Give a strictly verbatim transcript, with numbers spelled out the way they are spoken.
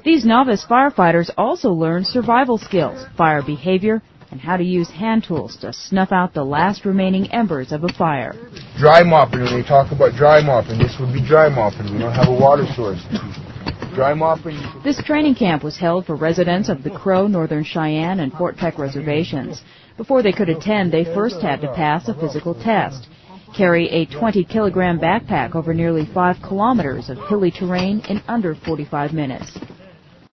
These novice firefighters also learn survival skills, fire behavior, and how to use hand tools to snuff out the last remaining embers of a fire. Dry mopping, when they talk about dry mopping, this would be dry mopping. We don't have a water source. Dry mopping. This training camp was held for residents of the Crow, Northern Cheyenne, and Fort Peck reservations. Before they could attend, they first had to pass a physical test. Carry a twenty kilogram backpack over nearly five kilometers of hilly terrain in under forty-five minutes.